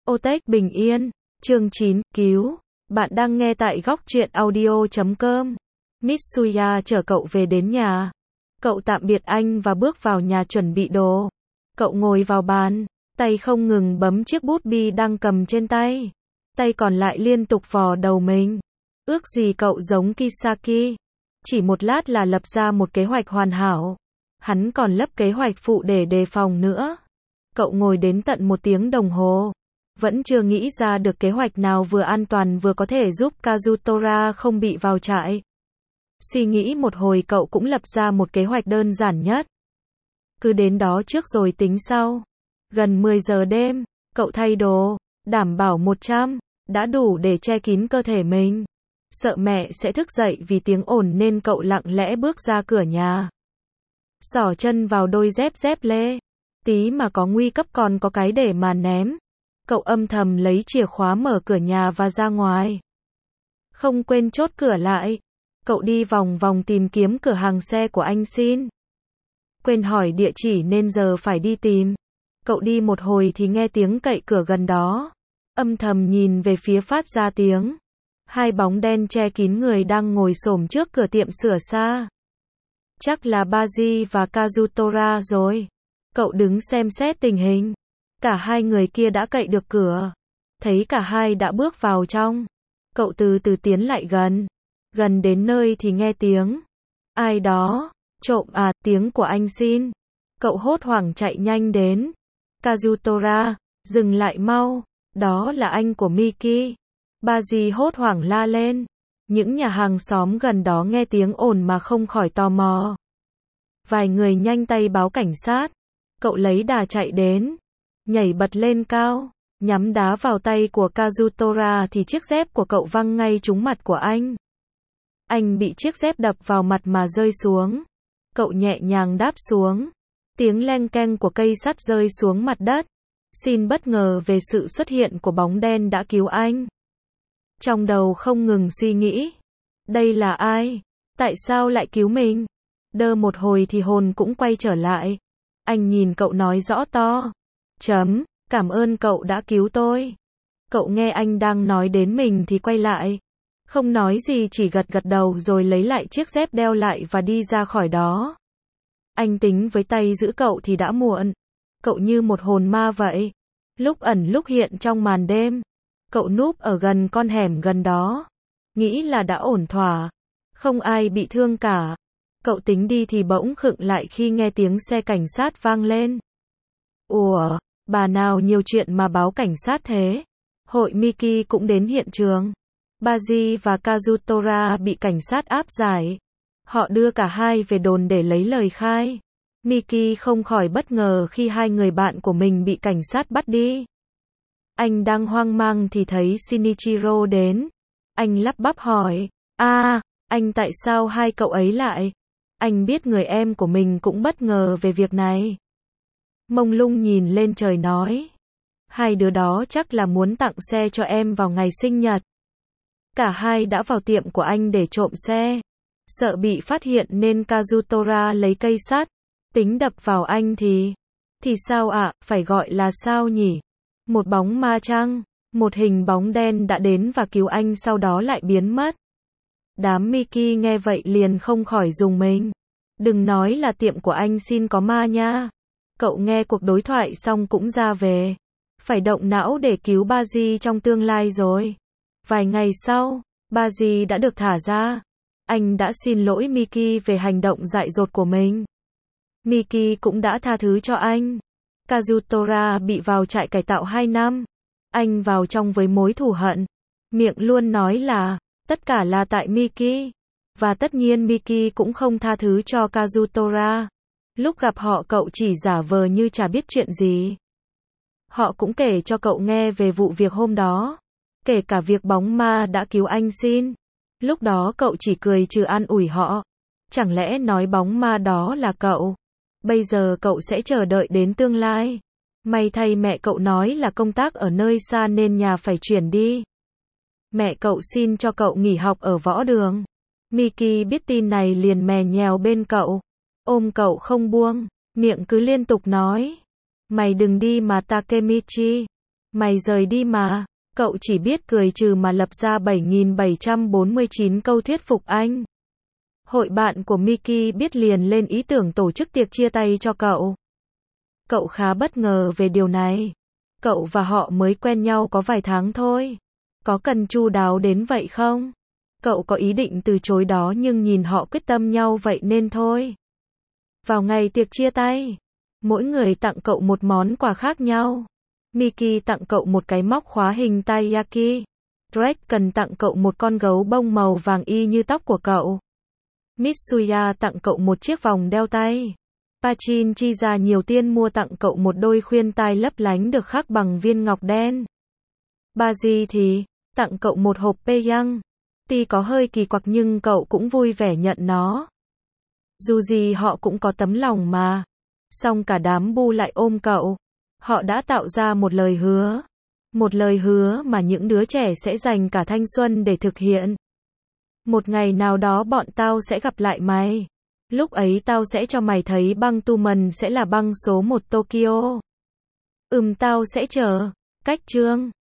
Otech bình yên. Chương 9, cứu. Bạn đang nghe tại góc truyện audio.com. Mitsuya chở cậu về đến nhà. Cậu tạm biệt anh và bước vào nhà chuẩn bị đồ. Cậu ngồi vào bàn, tay không ngừng bấm chiếc bút bi đang cầm trên tay. Tay còn lại liên tục vò đầu mình. Ước gì cậu giống Kisaki. Chỉ một lát là lập ra một kế hoạch hoàn hảo. Hắn còn lấp kế hoạch phụ để đề phòng nữa. Cậu ngồi đến tận 1 tiếng đồng hồ. Vẫn chưa nghĩ ra được kế hoạch nào vừa an toàn vừa có thể giúp Kazutora không bị vào trại. Suy nghĩ một hồi cậu cũng lập ra một kế hoạch đơn giản nhất. Cứ đến đó trước rồi tính sau. Gần 10 giờ đêm, cậu thay đồ, đảm bảo 100, đã đủ để che kín cơ thể mình. Sợ mẹ sẽ thức dậy vì tiếng ồn nên cậu lặng lẽ bước ra cửa nhà. Xỏ chân vào đôi dép lê. Tí mà có nguy cấp còn có cái để mà ném. Cậu âm thầm lấy chìa khóa mở cửa nhà và ra ngoài. Không quên chốt cửa lại. Cậu đi vòng vòng tìm kiếm cửa hàng xe của anh Shin. Quên hỏi địa chỉ nên giờ phải đi tìm. Cậu đi một hồi thì nghe tiếng cậy cửa gần đó. Âm thầm nhìn về phía phát ra tiếng. 2 bóng đen che kín người đang ngồi xổm trước cửa tiệm sửa xa. Chắc là Baji và Kazutora rồi. Cậu đứng xem xét tình hình. Cả 2 người kia đã cậy được cửa. Thấy cả hai đã bước vào trong. Cậu từ từ tiến lại gần. Gần đến nơi thì nghe tiếng. Ai đó? Trộm à, tiếng của anh Shin. Cậu hốt hoảng chạy nhanh đến. Kazutora, dừng lại mau. Đó là anh của Miki. Baji hốt hoảng la lên. Những nhà hàng xóm gần đó nghe tiếng ồn mà không khỏi tò mò. Vài người nhanh tay báo cảnh sát. Cậu lấy đà chạy đến. Nhảy bật lên cao. Nhắm đá vào tay của Kazutora thì chiếc dép của cậu văng ngay trúng mặt của anh. Anh bị chiếc dép đập vào mặt mà rơi xuống. Cậu nhẹ nhàng đáp xuống. Tiếng leng keng của cây sắt rơi xuống mặt đất. Shin bất ngờ về sự xuất hiện của bóng đen đã cứu anh. Trong đầu không ngừng suy nghĩ. Đây là ai? Tại sao lại cứu mình? Đơ một hồi thì hồn cũng quay trở lại. Anh nhìn cậu nói rõ to. Cảm ơn cậu đã cứu tôi. Cậu nghe anh đang nói đến mình thì quay lại. Không nói gì chỉ gật gật đầu rồi lấy lại chiếc dép đeo lại và đi ra khỏi đó. Anh tính với tay giữ cậu thì đã muộn. Cậu như một hồn ma vậy. Lúc ẩn lúc hiện trong màn đêm. Cậu núp ở gần con hẻm gần đó. Nghĩ là đã ổn thỏa. Không ai bị thương cả. Cậu tính đi thì bỗng khựng lại khi nghe tiếng xe cảnh sát vang lên. Ủa, bà nào nhiều chuyện mà báo cảnh sát thế? Hội Miki cũng đến hiện trường. Baji và Kazutora bị cảnh sát áp giải. Họ đưa cả hai về đồn để lấy lời khai. Miki không khỏi bất ngờ khi 2 người bạn của mình bị cảnh sát bắt đi. Anh đang hoang mang thì thấy Shinichiro đến. Anh lắp bắp hỏi. Anh tại sao 2 cậu ấy lại? Anh biết người em của mình cũng bất ngờ về việc này. Mông lung nhìn lên trời nói. 2 đứa đó chắc là muốn tặng xe cho em vào ngày sinh nhật. Cả hai đã vào tiệm của anh để trộm xe. Sợ bị phát hiện nên Kazutora lấy cây sắt. Tính đập vào anh thì sao ạ, phải gọi là sao nhỉ? Một bóng ma chăng? Một hình bóng đen đã đến và cứu anh sau đó lại biến mất. Đám Miki nghe vậy liền không khỏi rùng mình. Đừng nói là tiệm của anh Shin có ma nha. Cậu nghe cuộc đối thoại xong cũng ra về. Phải động não để cứu Baji trong tương lai rồi. Vài ngày sau, Baji đã được thả ra. Anh đã xin lỗi Miki về hành động dại dột của mình. Miki cũng đã tha thứ cho anh. Kazutora bị vào trại cải tạo 2 năm. Anh vào trong với mối thù hận. Miệng luôn nói là, tất cả là tại Miki. Và tất nhiên Miki cũng không tha thứ cho Kazutora. Lúc gặp họ cậu chỉ giả vờ như chả biết chuyện gì. Họ cũng kể cho cậu nghe về vụ việc hôm đó. Kể cả việc bóng ma đã cứu anh Shin. Lúc đó cậu chỉ cười trừ an ủi họ. Chẳng lẽ nói bóng ma đó là cậu? Bây giờ cậu sẽ chờ đợi đến tương lai. May thay mẹ cậu nói là công tác ở nơi xa nên nhà phải chuyển đi. Mẹ cậu xin cho cậu nghỉ học ở võ đường. Miki biết tin này liền mè nhèo bên cậu. Ôm cậu không buông. Miệng cứ liên tục nói. Mày đừng đi mà Takemichi. Mày rời đi mà. Cậu chỉ biết cười trừ mà lập ra 7.749 câu thuyết phục anh. Hội bạn của Mickey biết liền lên ý tưởng tổ chức tiệc chia tay cho cậu. Cậu khá bất ngờ về điều này. Cậu và họ mới quen nhau có vài tháng thôi. Có cần chu đáo đến vậy không? Cậu có ý định từ chối đó nhưng nhìn họ quyết tâm nhau vậy nên thôi. Vào ngày tiệc chia tay, mỗi người tặng cậu một món quà khác nhau. Mickey tặng cậu một cái móc khóa hình taiyaki. Greg cần tặng cậu một con gấu bông màu vàng y như tóc của cậu. Mitsuya tặng cậu một chiếc vòng đeo tay. Pachin chi ra nhiều tiền mua tặng cậu một đôi khuyên tai lấp lánh được khắc bằng viên ngọc đen. Baji thì tặng cậu một hộp peyang. Tuy có hơi kỳ quặc nhưng cậu cũng vui vẻ nhận nó. Dù gì họ cũng có tấm lòng mà. Xong cả đám bu lại ôm cậu. Họ đã tạo ra một lời hứa. Một lời hứa mà những đứa trẻ sẽ dành cả thanh xuân để thực hiện. Một ngày nào đó bọn tao sẽ gặp lại mày. Lúc ấy tao sẽ cho mày thấy băng Tumen sẽ là băng số 1 Tokyo. Tao sẽ chờ. Cách chương